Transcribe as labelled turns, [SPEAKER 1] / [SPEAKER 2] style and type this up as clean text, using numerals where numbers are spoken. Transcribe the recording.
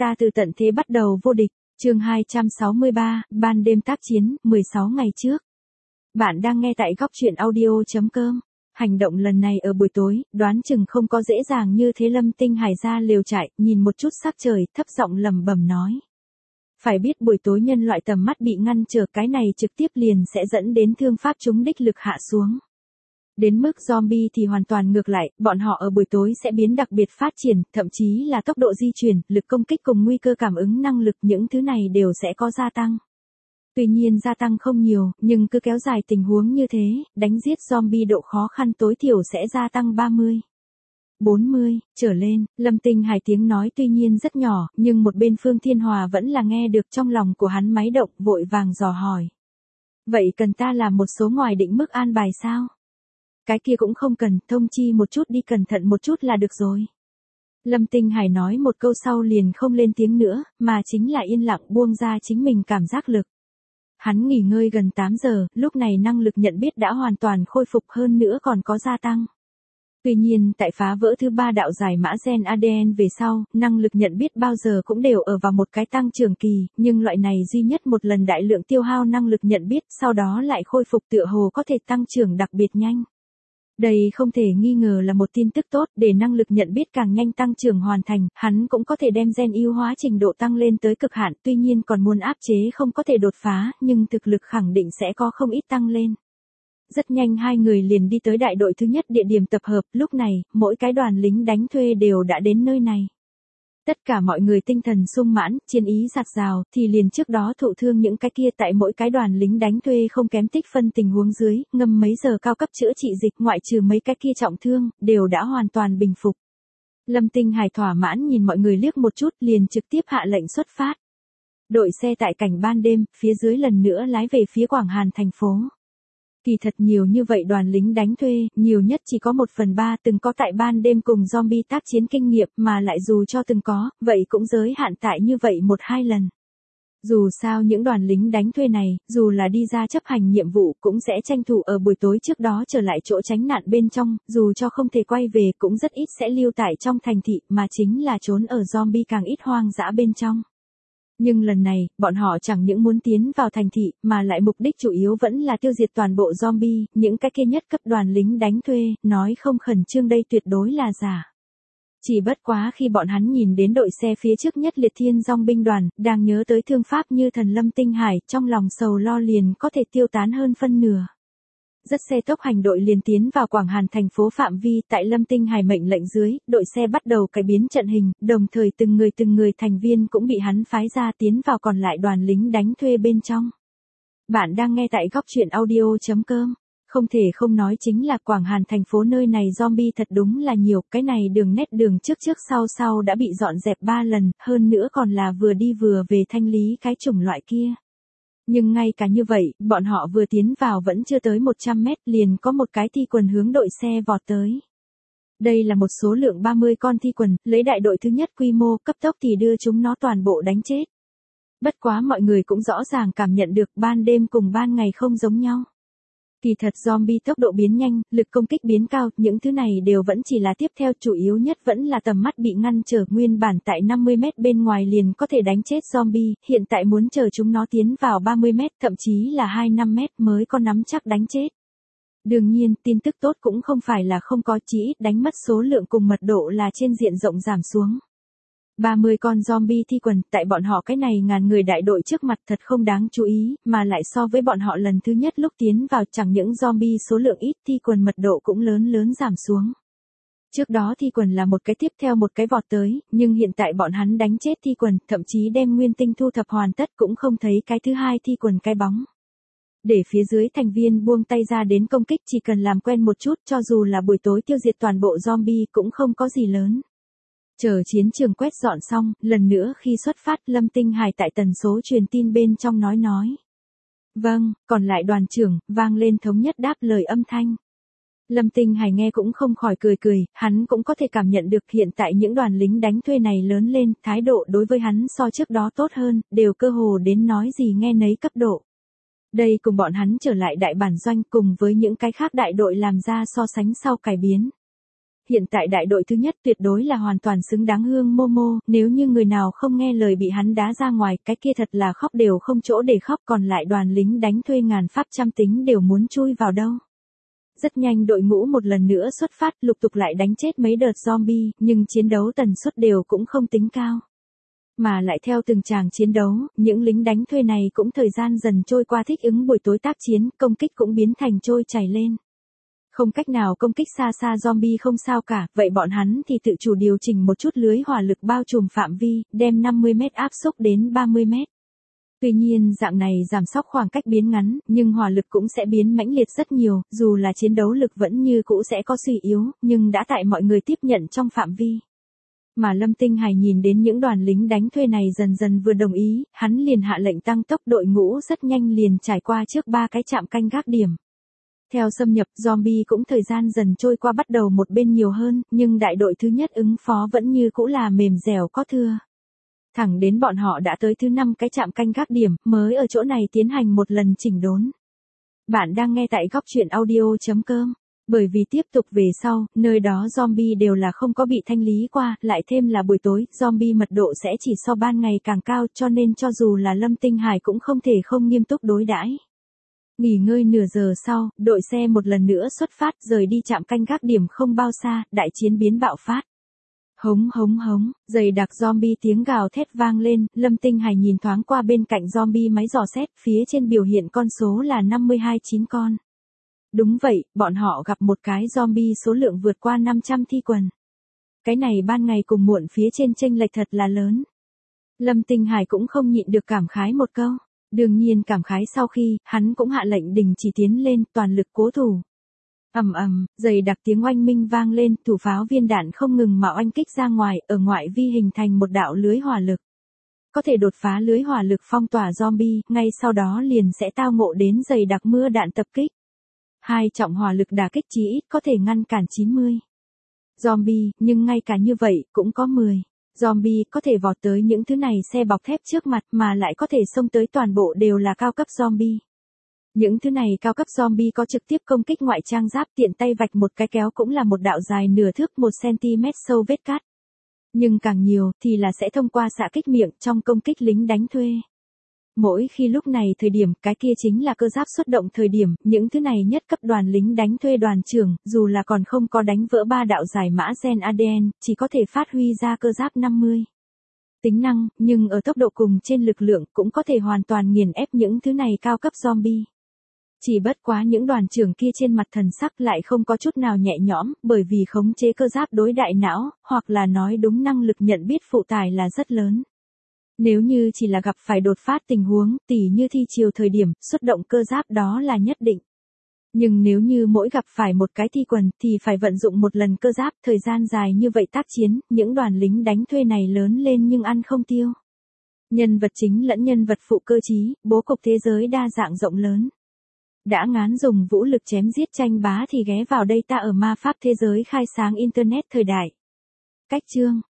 [SPEAKER 1] Ta từ tận thế bắt đầu vô địch, chương 263, ban đêm tác chiến, 16 ngày trước. Bạn đang nghe tại góc truyện audio.com. Hành động lần này ở buổi tối, đoán chừng không có dễ dàng như thế. Lâm Tinh Hải ra lều trại, nhìn một chút sắc trời, thấp giọng lẩm bẩm nói. Phải biết buổi tối nhân loại tầm mắt bị ngăn trở, cái này trực tiếp liền sẽ dẫn đến thương pháp chúng đích lực hạ xuống. Đến mức zombie thì hoàn toàn ngược lại, bọn họ ở buổi tối sẽ biến đặc biệt phát triển, thậm chí là tốc độ di chuyển, lực công kích cùng nguy cơ cảm ứng năng lực, những thứ này đều sẽ có gia tăng. Tuy nhiên gia tăng không nhiều, nhưng cứ kéo dài tình huống như thế, đánh giết zombie độ khó khăn tối thiểu sẽ gia tăng 30. 40, trở lên. Lâm Tinh Hải tiếng nói tuy nhiên rất nhỏ, nhưng một bên Phương Thiên Hòa vẫn là nghe được. Trong lòng của hắn máy động, vội vàng dò hỏi. Vậy cần ta làm một số ngoài định mức an bài sao? Cái kia cũng không cần, thông chi một chút đi, cẩn thận một chút là được rồi. Lâm Tinh Hải nói một câu sau liền không lên tiếng nữa, mà chính là yên lặng buông ra chính mình cảm giác lực. Hắn nghỉ ngơi gần 8 giờ, lúc này năng lực nhận biết đã hoàn toàn khôi phục, hơn nữa còn có gia tăng. Tuy nhiên tại phá vỡ thứ 3 đạo giải mã gen ADN về sau, năng lực nhận biết bao giờ cũng đều ở vào một cái tăng trưởng kỳ, nhưng loại này duy nhất một lần đại lượng tiêu hao năng lực nhận biết, sau đó lại khôi phục tựa hồ có thể tăng trưởng đặc biệt nhanh. Đây không thể nghi ngờ là một tin tức tốt, để năng lực nhận biết càng nhanh tăng trưởng hoàn thành, hắn cũng có thể đem gen ưu hóa trình độ tăng lên tới cực hạn, tuy nhiên còn muốn áp chế không có thể đột phá, nhưng thực lực khẳng định sẽ có không ít tăng lên. Rất nhanh hai người liền đi tới đại đội thứ nhất địa điểm tập hợp, lúc này, mỗi cái đoàn lính đánh thuê đều đã đến nơi này. Tất cả mọi người tinh thần sung mãn, chiến ý dạt dào, thì liền trước đó thụ thương những cái kia tại mỗi cái đoàn lính đánh thuê không kém tích phân tình huống dưới, ngâm mấy giờ cao cấp chữa trị dịch, ngoại trừ mấy cái kia trọng thương, đều đã hoàn toàn bình phục. Lâm Tinh Hải thỏa mãn nhìn mọi người liếc một chút, liền trực tiếp hạ lệnh xuất phát. Đội xe tại cảnh ban đêm, phía dưới lần nữa lái về phía Quảng Hàn thành phố. Kỳ thật nhiều như vậy đoàn lính đánh thuê, nhiều nhất chỉ có 1/3 từng có tại ban đêm cùng zombie tác chiến kinh nghiệm, mà lại dù cho từng có, vậy cũng giới hạn tại như vậy 1-2 lần. Dù sao những đoàn lính đánh thuê này, dù là đi ra chấp hành nhiệm vụ cũng sẽ tranh thủ ở buổi tối trước đó trở lại chỗ tránh nạn bên trong, dù cho không thể quay về cũng rất ít sẽ lưu tại trong thành thị, mà chính là trốn ở zombie càng ít hoang dã bên trong. Nhưng lần này, bọn họ chẳng những muốn tiến vào thành thị, mà lại mục đích chủ yếu vẫn là tiêu diệt toàn bộ zombie, những cái kia nhất cấp đoàn lính đánh thuê, nói không khẩn trương đây tuyệt đối là giả. Chỉ bất quá khi bọn hắn nhìn đến đội xe phía trước nhất liệt thiên dòng binh đoàn, đang nhớ tới thương pháp như thần Lâm Tinh Hải, trong lòng sầu lo liền có thể tiêu tán hơn phân nửa. Rất xe tốc hành đội liền tiến vào Quảng Hàn thành phố phạm vi, tại Lâm Tinh Hải mệnh lệnh dưới, đội xe bắt đầu cải biến trận hình, đồng thời từng người thành viên cũng bị hắn phái ra tiến vào còn lại đoàn lính đánh thuê bên trong. Bạn đang nghe tại góc truyện audio.com. Không thể không nói chính là Quảng Hàn thành phố nơi này zombie thật đúng là nhiều, cái này đường nét đường trước sau đã bị dọn dẹp 3 lần, hơn nữa còn là vừa đi vừa về thanh lý cái chủng loại kia. Nhưng ngay cả như vậy, bọn họ vừa tiến vào vẫn chưa tới 100 mét liền có một cái thi quần hướng đội xe vọt tới. Đây là một số lượng 30 con thi quần, lấy đại đội thứ nhất quy mô, cấp tốc thì đưa chúng nó toàn bộ đánh chết. Bất quá mọi người cũng rõ ràng cảm nhận được ban đêm cùng ban ngày không giống nhau. Kỳ thật zombie tốc độ biến nhanh, lực công kích biến cao, những thứ này đều vẫn chỉ là tiếp theo, chủ yếu nhất vẫn là tầm mắt bị ngăn trở, nguyên bản tại 50 mét bên ngoài liền có thể đánh chết zombie, hiện tại muốn chờ chúng nó tiến vào 30 mét, thậm chí là 25 mét mới có nắm chắc đánh chết. Đương nhiên, tin tức tốt cũng không phải là không có, chỉ ít đánh mất số lượng cùng mật độ là trên diện rộng giảm xuống. 30 con zombie thi quần, tại bọn họ cái này ngàn người đại đội trước mặt thật không đáng chú ý, mà lại so với bọn họ lần thứ nhất lúc tiến vào, chẳng những zombie số lượng ít, thi quần mật độ cũng lớn giảm xuống. Trước đó thi quần là một cái tiếp theo một cái vọt tới, nhưng hiện tại bọn hắn đánh chết thi quần, thậm chí đem nguyên tinh thu thập hoàn tất cũng không thấy cái thứ hai thi quần cái bóng. Để phía dưới thành viên buông tay ra đến công kích, chỉ cần làm quen một chút, cho dù là buổi tối tiêu diệt toàn bộ zombie cũng không có gì lớn. Chờ chiến trường quét dọn xong, lần nữa khi xuất phát, Lâm Tinh Hải tại tần số truyền tin bên trong nói. Vâng, còn lại đoàn trưởng, vang lên thống nhất đáp lời âm thanh. Lâm Tinh Hải nghe cũng không khỏi cười, hắn cũng có thể cảm nhận được hiện tại những đoàn lính đánh thuê này lớn lên, thái độ đối với hắn so trước đó tốt hơn, đều cơ hồ đến nói gì nghe nấy cấp độ. Đây cùng bọn hắn trở lại đại bản doanh cùng với những cái khác đại đội làm ra so sánh sau cải biến. Hiện tại đại đội thứ nhất tuyệt đối là hoàn toàn xứng đáng Hương Momo, nếu như người nào không nghe lời bị hắn đá ra ngoài, cái kia thật là khóc đều không chỗ để khóc, còn lại đoàn lính đánh thuê ngàn pháp trăm tính đều muốn chui vào đâu. Rất nhanh đội ngũ một lần nữa xuất phát, lục tục lại đánh chết mấy đợt zombie, nhưng chiến đấu tần suất đều cũng không tính cao. Mà lại theo từng tràng chiến đấu, những lính đánh thuê này cũng thời gian dần trôi qua thích ứng buổi tối tác chiến, công kích cũng biến thành trôi chảy lên. Không cách nào công kích xa xa zombie không sao cả, vậy bọn hắn thì tự chủ điều chỉnh một chút lưới hỏa lực bao trùm phạm vi, đem 50 mét áp xúc đến 30 mét. Tuy nhiên dạng này giảm sóc khoảng cách biến ngắn, nhưng hỏa lực cũng sẽ biến mãnh liệt rất nhiều, dù là chiến đấu lực vẫn như cũ sẽ có suy yếu, nhưng đã tại mọi người tiếp nhận trong phạm vi. Mà Lâm Tinh Hải nhìn đến những đoàn lính đánh thuê này dần dần vừa đồng ý, hắn liền hạ lệnh tăng tốc đội ngũ rất nhanh liền trải qua trước 3 cái trạm canh gác điểm. Theo xâm nhập, zombie cũng thời gian dần trôi qua bắt đầu một bên nhiều hơn, nhưng đại đội thứ nhất ứng phó vẫn như cũ là mềm dẻo có thưa. Thẳng đến bọn họ đã tới thứ 5 cái trạm canh gác điểm, mới ở chỗ này tiến hành một lần chỉnh đốn. Bạn đang nghe tại góc truyện audio.com. Bởi vì tiếp tục về sau, nơi đó zombie đều là không có bị thanh lý qua, lại thêm là buổi tối, zombie mật độ sẽ chỉ so ban ngày càng cao, cho nên cho dù là Lâm Tinh Hải cũng không thể không nghiêm túc đối đãi. Nghỉ ngơi nửa giờ sau, đội xe một lần nữa xuất phát rời đi trạm canh gác điểm không bao xa, đại chiến biến bạo phát. Hống hống hống, dày đặc zombie tiếng gào thét vang lên, Lâm Tinh Hải nhìn thoáng qua bên cạnh zombie máy dò xét, phía trên biểu hiện con số là 52-9 con. Đúng vậy, bọn họ gặp một cái zombie số lượng vượt qua 500 thi quần. Cái này ban ngày cùng muộn phía trên chênh lệch thật là lớn. Lâm Tinh Hải cũng không nhịn được cảm khái một câu. Đương nhiên cảm khái sau khi, hắn cũng hạ lệnh đình chỉ tiến lên, toàn lực cố thủ. Ầm ầm, dày đặc tiếng oanh minh vang lên, thủ pháo viên đạn không ngừng mà oanh kích ra ngoài, ở ngoại vi hình thành một đạo lưới hỏa lực. Có thể đột phá lưới hỏa lực phong tỏa zombie, ngay sau đó liền sẽ tao ngộ đến dày đặc mưa đạn tập kích. 2 trọng hỏa lực đả kích chí ít có thể ngăn cản 90 zombie, nhưng ngay cả như vậy, cũng có 10 zombie có thể vọt tới những thứ này xe bọc thép trước mặt mà lại có thể xông tới toàn bộ đều là cao cấp zombie. Những thứ này cao cấp zombie có trực tiếp công kích ngoại trang giáp, tiện tay vạch một cái kéo cũng là một đạo dài nửa thước 1 cm sâu vết cắt. Nhưng càng nhiều thì là sẽ thông qua xạ kích miệng trong công kích lính đánh thuê. Mỗi khi lúc này thời điểm, cái kia chính là cơ giáp xuất động thời điểm, những thứ này nhất cấp đoàn lính đánh thuê đoàn trưởng, dù là còn không có đánh vỡ 3 đạo giải mã gen ADN, chỉ có thể phát huy ra cơ giáp 50 tính năng, nhưng ở tốc độ cùng trên lực lượng cũng có thể hoàn toàn nghiền ép những thứ này cao cấp zombie. Chỉ bất quá những đoàn trưởng kia trên mặt thần sắc lại không có chút nào nhẹ nhõm, bởi vì khống chế cơ giáp đối đại não, hoặc là nói đúng năng lực nhận biết phụ tải là rất lớn. Nếu như chỉ là gặp phải đột phát tình huống, tỉ như thi chiều thời điểm, xuất động cơ giáp đó là nhất định. Nhưng nếu như mỗi gặp phải một cái thi quần, thì phải vận dụng một lần cơ giáp, thời gian dài như vậy tác chiến, những đoàn lính đánh thuê này lớn lên nhưng ăn không tiêu. Nhân vật chính lẫn nhân vật phụ cơ trí, bố cục thế giới đa dạng rộng lớn. Đã ngán dùng vũ lực chém giết tranh bá thì ghé vào đây ta ở ma pháp thế giới khai sáng Internet thời đại. Cách chương